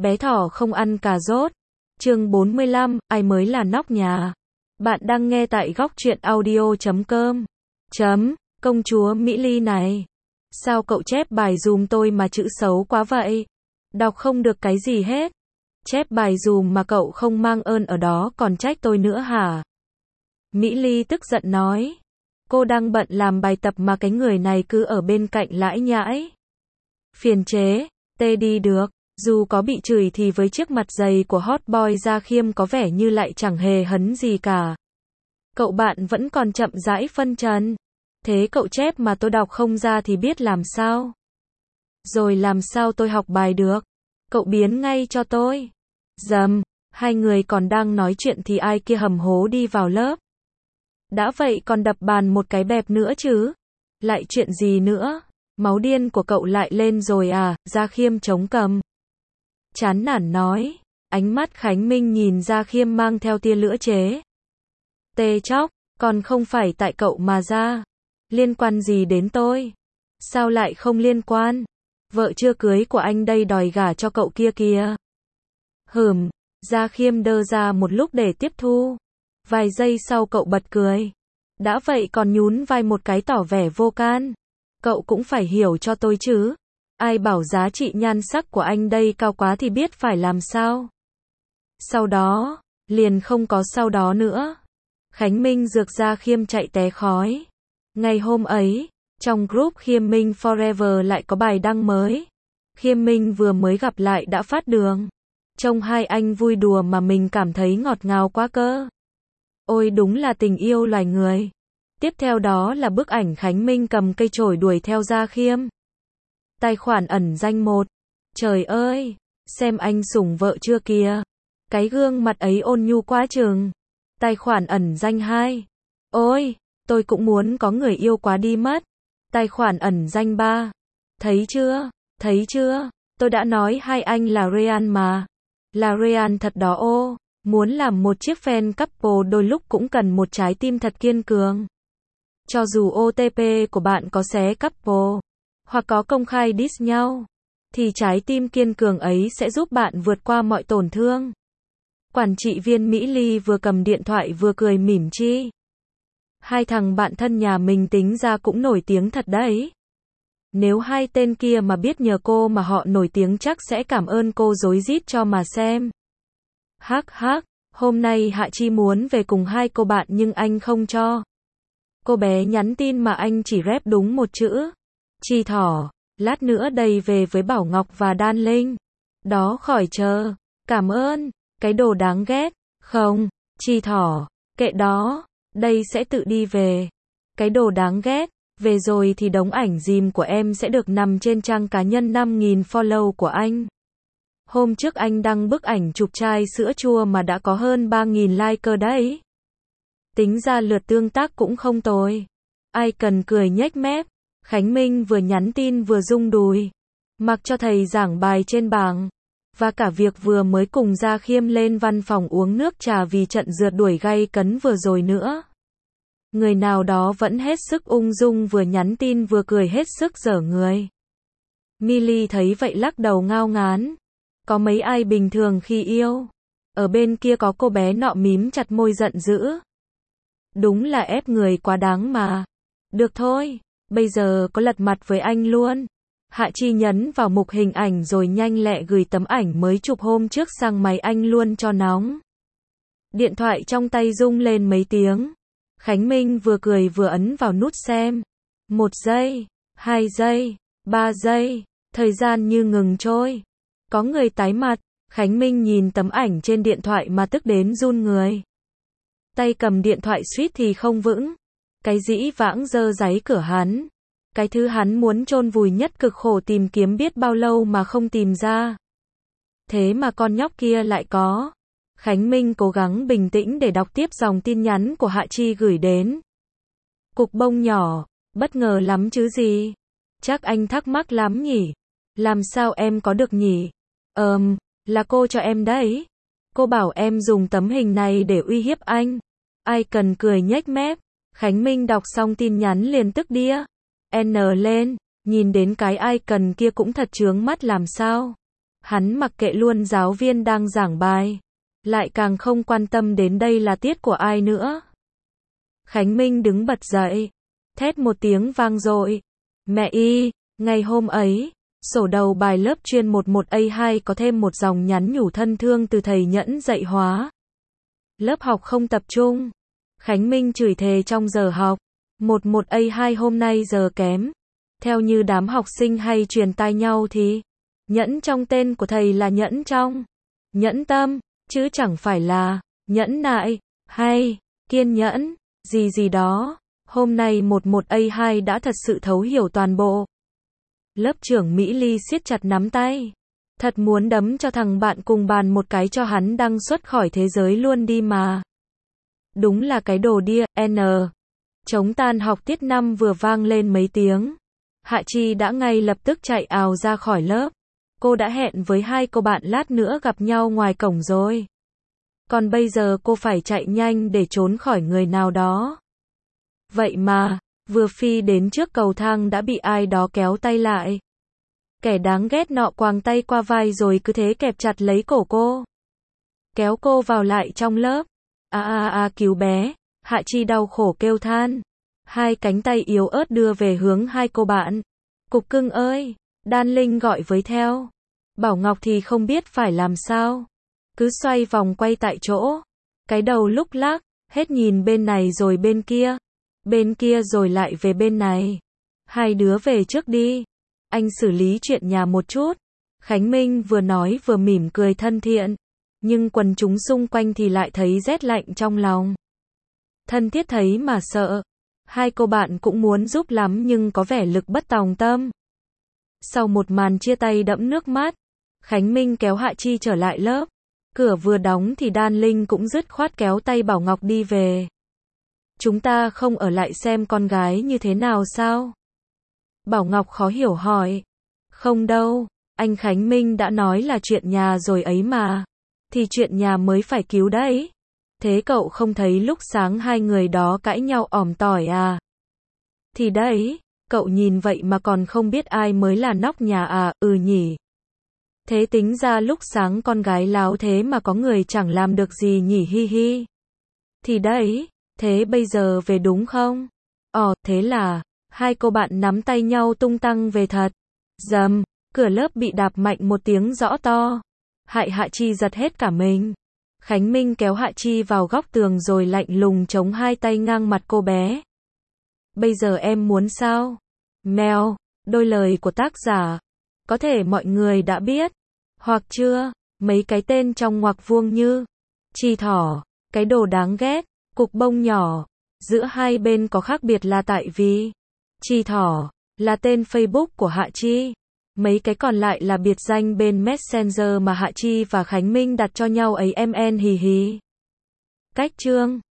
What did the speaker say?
Bé thỏ không ăn cà rốt. Chương 45, ai mới là nóc nhà. Bạn đang nghe tại góc truyện audio.com. Công chúa Mỹ Ly này. Sao cậu chép bài dùm tôi mà chữ xấu quá vậy? Đọc không được cái gì hết. Chép bài dùm mà cậu không mang ơn ở đó còn trách tôi nữa hả? Mỹ Ly tức giận nói. Cô đang bận làm bài tập mà cái người này cứ ở bên cạnh lãi nhãi. Phiền chế, tê đi được. Dù có bị chửi thì với chiếc mặt dày của hot boy Gia Khiêm có vẻ như lại chẳng hề hấn gì cả. Cậu bạn vẫn còn chậm rãi phân trần. Thế cậu chép mà tôi đọc không ra thì biết làm sao? Rồi làm sao tôi học bài được? Cậu biến ngay cho tôi. Dầm, hai người còn đang nói chuyện thì ai kia hầm hố đi vào lớp. Đã vậy còn đập bàn một cái bẹp nữa chứ? Lại chuyện gì nữa? Máu điên của cậu lại lên rồi à? Gia Khiêm chống cằm. Chán nản nói. Ánh mắt Khánh Minh nhìn Gia Khiêm mang theo tia lửa chế. Tê chóc, còn không phải tại cậu mà ra. Liên quan gì đến tôi? Sao lại không liên quan? Vợ chưa cưới của anh đây đòi gả cho cậu kia kìa. Gia Khiêm đơ ra một lúc để tiếp thu. Vài giây sau cậu bật cười. Đã vậy còn nhún vai một cái tỏ vẻ vô can. Cậu cũng phải hiểu cho tôi chứ. Ai bảo giá trị nhan sắc của anh đây cao quá thì biết phải làm sao. Sau đó, liền không có sau đó nữa. Khánh Minh rược Gia Khiêm chạy té khói. Ngày hôm ấy, trong group Khiêm Minh Forever lại có bài đăng mới. Khiêm Minh vừa mới gặp lại đã phát đường. Trông hai anh vui đùa mà mình cảm thấy ngọt ngào quá cơ. Ôi đúng là tình yêu loài người. Tiếp theo đó là bức ảnh Khánh Minh cầm cây chổi đuổi theo Gia Khiêm. Tài khoản ẩn danh 1. Trời ơi, xem anh sủng vợ chưa kìa. Cái gương mặt ấy ôn nhu quá chừng. Tài khoản ẩn danh 2. Ôi, tôi cũng muốn có người yêu quá đi mất. Tài khoản ẩn danh 3. Thấy chưa, tôi đã nói hai anh là Real mà. Là Real thật đó ô. Muốn làm một chiếc fan couple đôi lúc cũng cần một trái tim thật kiên cường. Cho dù OTP của bạn có xé couple, hoặc có công khai diss nhau, thì trái tim kiên cường ấy sẽ giúp bạn vượt qua mọi tổn thương. Quản trị viên Mỹ Ly vừa cầm điện thoại vừa cười mỉm chi. Hai thằng bạn thân nhà mình tính ra cũng nổi tiếng thật đấy. Nếu hai tên kia mà biết nhờ cô mà họ nổi tiếng chắc sẽ cảm ơn cô rối rít cho mà xem. Hắc, hôm nay Hạ Chi muốn về cùng hai cô bạn nhưng anh không cho. Cô bé nhắn tin mà anh chỉ rep đúng một chữ. Chi thỏ, lát nữa đây về với Bảo Ngọc và Đan Linh. Đó khỏi chờ. Cảm ơn, cái đồ đáng ghét. Không, Chi thỏ, kệ đó, đây sẽ tự đi về. Cái đồ đáng ghét, về rồi thì đống ảnh dìm của em sẽ được nằm trên trang cá nhân 5.000 follow của anh. Hôm trước anh đăng bức ảnh chụp chai sữa chua mà đã có hơn 3.000 like cơ đấy. Tính ra lượt tương tác cũng không tồi. Ai cần cười nhếch mép. Khánh Minh vừa nhắn tin vừa rung đùi. Mặc cho thầy giảng bài trên bảng. Và cả việc vừa mới cùng Gia Khiêm lên văn phòng uống nước trà vì trận rượt đuổi gay cấn vừa rồi nữa. Người nào đó vẫn hết sức ung dung vừa nhắn tin vừa cười hết sức dở người. Milly thấy vậy lắc đầu ngao ngán. Có mấy ai bình thường khi yêu. Ở bên kia có cô bé nọ mím chặt môi giận dữ. Đúng là ép người quá đáng mà. Được thôi, bây giờ có lật mặt với anh luôn. Hạ Chi nhấn vào mục hình ảnh rồi nhanh lẹ gửi tấm ảnh mới chụp hôm trước sang máy anh luôn cho nóng. Điện thoại trong tay rung lên mấy tiếng. Khánh Minh vừa cười vừa ấn vào nút xem. 1 giây, 2 giây, 3 giây, thời gian như ngừng trôi. Có người tái mặt, Khánh Minh nhìn tấm ảnh trên điện thoại mà tức đến run người. Tay cầm điện thoại suýt thì không vững. Cái dĩ vãng dơ dáy cửa hắn. Cái thứ hắn muốn chôn vùi nhất cực khổ tìm kiếm biết bao lâu mà không tìm ra. Thế mà con nhóc kia lại có. Khánh Minh cố gắng bình tĩnh để đọc tiếp dòng tin nhắn của Hạ Chi gửi đến. Cục bông nhỏ, bất ngờ lắm chứ gì. Chắc anh thắc mắc lắm nhỉ. Làm sao em có được nhỉ? Là cô cho em đấy. Cô bảo em dùng tấm hình này để uy hiếp anh. Ai cần cười nhếch mép. Khánh Minh đọc xong tin nhắn liền tức đĩa. N lên, nhìn đến cái icon kia cũng thật chướng mắt làm sao. Hắn mặc kệ luôn giáo viên đang giảng bài, lại càng không quan tâm đến đây là tiết của ai nữa. Khánh Minh đứng bật dậy, thét một tiếng vang dội. Mẹ y, ngày hôm ấy, sổ đầu bài lớp chuyên 11A2 có thêm một dòng nhắn nhủ thân thương từ thầy Nhẫn dạy hóa. Lớp học không tập trung. Khánh Minh chửi thề trong giờ học. 11A2 hôm nay giờ kém. Theo như đám học sinh hay truyền tai nhau thì Nhẫn trong tên của thầy là Nhẫn trong nhẫn tâm, chứ chẳng phải là nhẫn nại, hay kiên nhẫn, gì đó. Hôm nay 11A2 đã thật sự thấu hiểu toàn bộ. Lớp trưởng Mỹ Ly siết chặt nắm tay. Thật muốn đấm cho thằng bạn cùng bàn một cái cho hắn đăng xuất khỏi thế giới luôn đi mà. Đúng là cái đồ đia, N. Trống tan học tiết 5 vừa vang lên mấy tiếng. Hạ Chi đã ngay lập tức chạy ào ra khỏi lớp. Cô đã hẹn với hai cô bạn lát nữa gặp nhau ngoài cổng rồi. Còn bây giờ cô phải chạy nhanh để trốn khỏi người nào đó. Vậy mà, vừa phi đến trước cầu thang đã bị ai đó kéo tay lại. Kẻ đáng ghét nọ quàng tay qua vai rồi cứ thế kẹp chặt lấy cổ cô. Kéo cô vào lại trong lớp. Cứu bé. Hạ Chi đau khổ kêu than. Hai cánh tay yếu ớt đưa về hướng hai cô bạn. Cục cưng ơi. Đan Linh gọi với theo. Bảo Ngọc thì không biết phải làm sao. Cứ xoay vòng quay tại chỗ. Cái đầu lúc lắc, hết nhìn bên này rồi bên kia. Bên kia rồi lại về bên này. Hai đứa về trước đi. Anh xử lý chuyện nhà một chút. Khánh Minh vừa nói vừa mỉm cười thân thiện. Nhưng quần chúng xung quanh thì lại thấy rét lạnh trong lòng. Thân thiết thấy mà sợ. Hai cô bạn cũng muốn giúp lắm nhưng có vẻ lực bất tòng tâm. Sau một màn chia tay đẫm nước mắt, Khánh Minh kéo Hạ Chi trở lại lớp. Cửa vừa đóng thì Đan Linh cũng dứt khoát kéo tay Bảo Ngọc đi về. Chúng ta không ở lại xem con gái như thế nào sao? Bảo Ngọc khó hiểu hỏi. Không đâu, anh Khánh Minh đã nói là chuyện nhà rồi ấy mà. Thì chuyện nhà mới phải cứu đấy. Thế cậu không thấy lúc sáng hai người đó cãi nhau ỏm tỏi à? Thì đấy, cậu nhìn vậy mà còn không biết ai mới là nóc nhà à? Ừ nhỉ. Thế tính ra lúc sáng con gái láo thế mà có người chẳng làm được gì nhỉ, hi hi. Thì đấy, thế bây giờ về đúng không? Thế là hai cô bạn nắm tay nhau tung tăng về thật. Dầm, cửa lớp bị đạp mạnh một tiếng rõ to. Hại Hạ Chi giật hết cả mình. Khánh Minh kéo Hạ Chi vào góc tường rồi lạnh lùng chống hai tay ngang mặt cô bé. Bây giờ em muốn sao? Mèo, đôi lời của tác giả. Có thể mọi người đã biết. Hoặc chưa, mấy cái tên trong ngoặc vuông như Chi thỏ, cái đồ đáng ghét, cục bông nhỏ. Giữa hai bên có khác biệt là tại vì Chi thỏ là tên Facebook của Hạ Chi. Mấy cái còn lại là biệt danh bên Messenger mà Hạ Chi và Khánh Minh đặt cho nhau ấy, MN hì hì. Cách chương